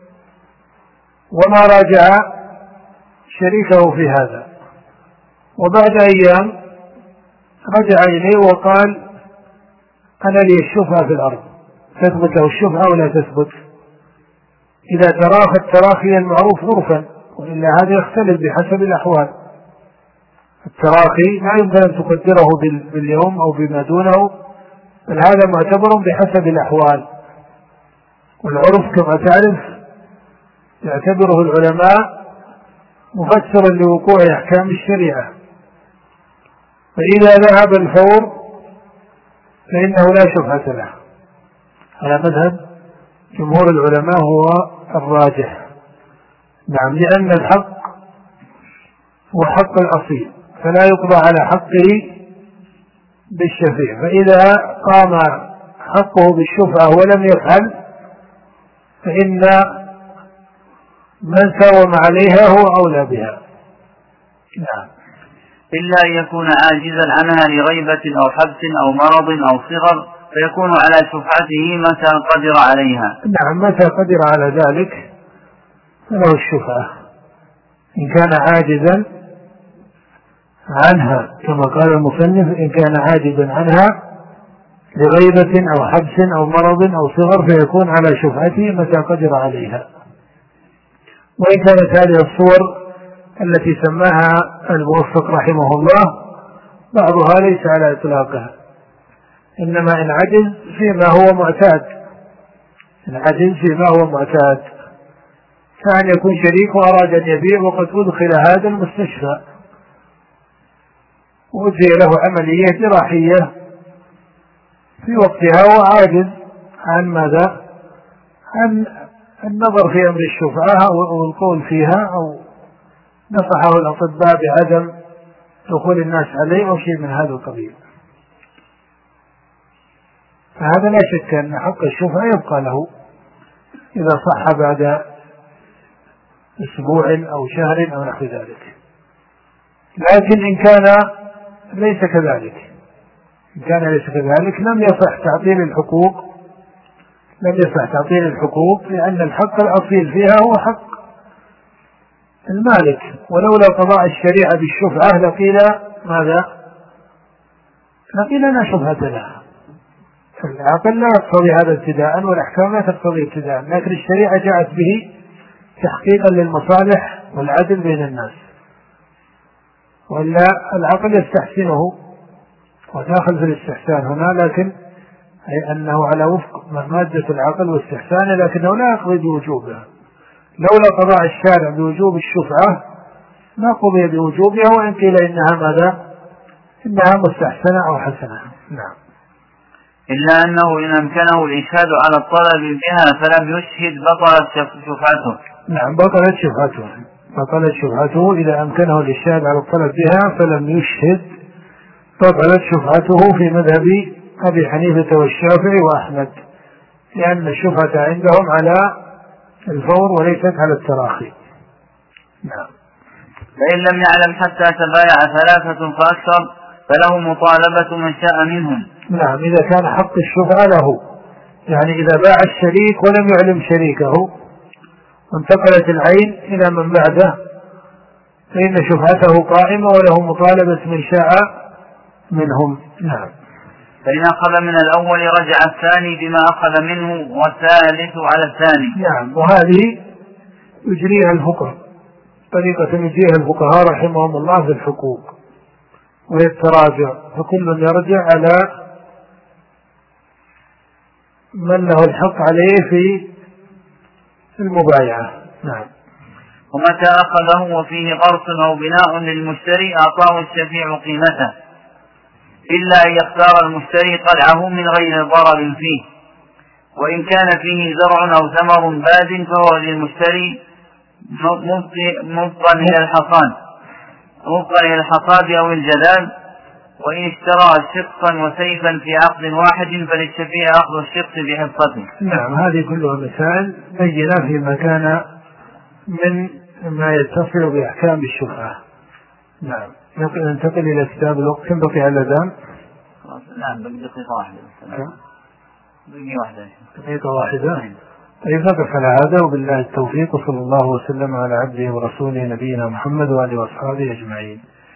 [SPEAKER 2] وما راجع شريكه في هذا، وبعد أيام رجع إليه وقال أنا لي الشفعة في الأرض، تثبت له الشفعة ولا تثبت؟ إذا تراخى التراخي المعروف عرفا، وإلا هذا يختلف بحسب الأحوال. التراخي لا يمكن أن تقدره باليوم أو بما دونه، بل هذا معتبر بحسب الأحوال، والعرف كما تعرف يعتبره العلماء مفسرا لوقوع أحكام الشريعة، فإذا ذهب الفور فإنه لا شفعة له، على مذهب جمهور العلماء هو الراجح. نعم، لأن الحق هو حق الأصيل فلا يقضى على حقه بالشفيع، فإذا قام حقه بالشفعة ولم يفعل فإن من ساوم عليها هو أولى بها. نعم،
[SPEAKER 1] إلا أن يكون عاجزا عنها لغيبة أو حبس أو مرض أو صغر فيكون على شفعته متى قدر عليها.
[SPEAKER 2] نعم، متى قدر على ذلك فله الشفعة إن كان عاجزا عنها، كما قال المصنف إن كان عاجزا عنها لغيبة أو حبس أو مرض أو صغر فيكون على شفعته متى قدر عليها. وإن كانت هذه الصور التي سماها الموفق رحمه الله بعضها ليس على إطلاقها، إنما إن عجز فيما هو معتاد، إن عجز فيما هو معتاد كان يكون شريك وأراد أن يبيع وقد أدخل هذا المستشفى وأجري له عملية جراحية في وقتها وعاجز عن ماذا؟ عن النظر في أمر الشفعة أو القول فيها، أو نصحه الأطباء بعدم دخول الناس عليه أو شيء من هذا القبيل، فهذا لا شك أن حق الشفعة يبقى له إذا صح بعد أسبوع أو شهر أو نحو ذلك. لكن إن كان ليس كذلك إن كان ليس كذلك لم يصح تعطيل الحقوق لم يصح تعطيل الحقوق لأن الحق الأصيل فيها هو حق المالك، ولولا قضاء الشريعة بالشفعة لقيل ماذا؟ لقيل لا شفعة لها. العقل لا يقتضي هذا ابتداء والأحكام لا تقتضي ابتداء، لكن الشريعة جاءت به تحقيقا للمصالح والعدل بين الناس، ولا العقل يستحسنه وداخل في الاستحسان هنا، لكن أي أنه على وفق مادة العقل واستحسانه، لكنه لا يقضي بوجوبها. لولا قضاء الشارع بوجوب الشفعة ما قضي بوجوبها، وإن قيل إنها ماذا؟ إنها مستحسنة أو حسنة. نعم،
[SPEAKER 1] إلا أنه إن أمكنه الإشهاد على الطلب بها فلم يشهد بطلت شفعته.
[SPEAKER 2] نعم، بطلت شفعته بطلت شفعته إذا أمكنه الإشهاد على الطلب بها فلم يشهد بطلت شفعته في مذهب أبي حنيفة والشافعي وأحمد، لأن الشفعة عندهم على الفور وليست على التراخي. نعم،
[SPEAKER 1] فإن لم يعلم حتى تبايع ثلاثة فأكثر فله مطالبة من شاء منهم.
[SPEAKER 2] نعم، إذا كان حق الشفعة له، يعني إذا باع الشريك ولم يعلم شريكه وانتقلت العين إلى من بعده فإن شفعته قائمة وله مطالبة من شاء منهم. نعم،
[SPEAKER 1] فإن أخذ من الأول رجع الثاني بما أخذ منه والثالث على الثاني.
[SPEAKER 2] نعم، وهذه يجريها الفقهاء طريقة يجريها الفقهاء رحمهم الله في الحقوق، وهي التراجع، فكل يرجع على من له الحق عليه في المبايعة. نعم،
[SPEAKER 1] ومتى أخذه وفيه غرس أو بناء للمشتري أعطاه الشفيع قيمته، إلا أن يختار المشتري قلعه من غير ضرر فيه، وإن كان فيه زرع أو ثمر باد فهو للمشتري مبقى إلى الحصاد مبقى إلى الحصاد أو الجدال، وإن اشترى شقا وسيفا في عقد واحد فللشفيع أخذ الشق بحصته.
[SPEAKER 2] نعم، هذه كلها مسائل بينة فيما كان من ما يتصل بأحكام الشفعة. نعم، ننتقل إلى كتاب الوقت. كم بقي على الأذان؟
[SPEAKER 1] نعم، بقي دقيقة واحدة. بقي واحدة.
[SPEAKER 2] دقيقة واحدة. طيب نقف على هذا، وبالله التوفيق، وصلى الله وسلم على عبده ورسوله نبينا محمد وآله وأصحابه أجمعين.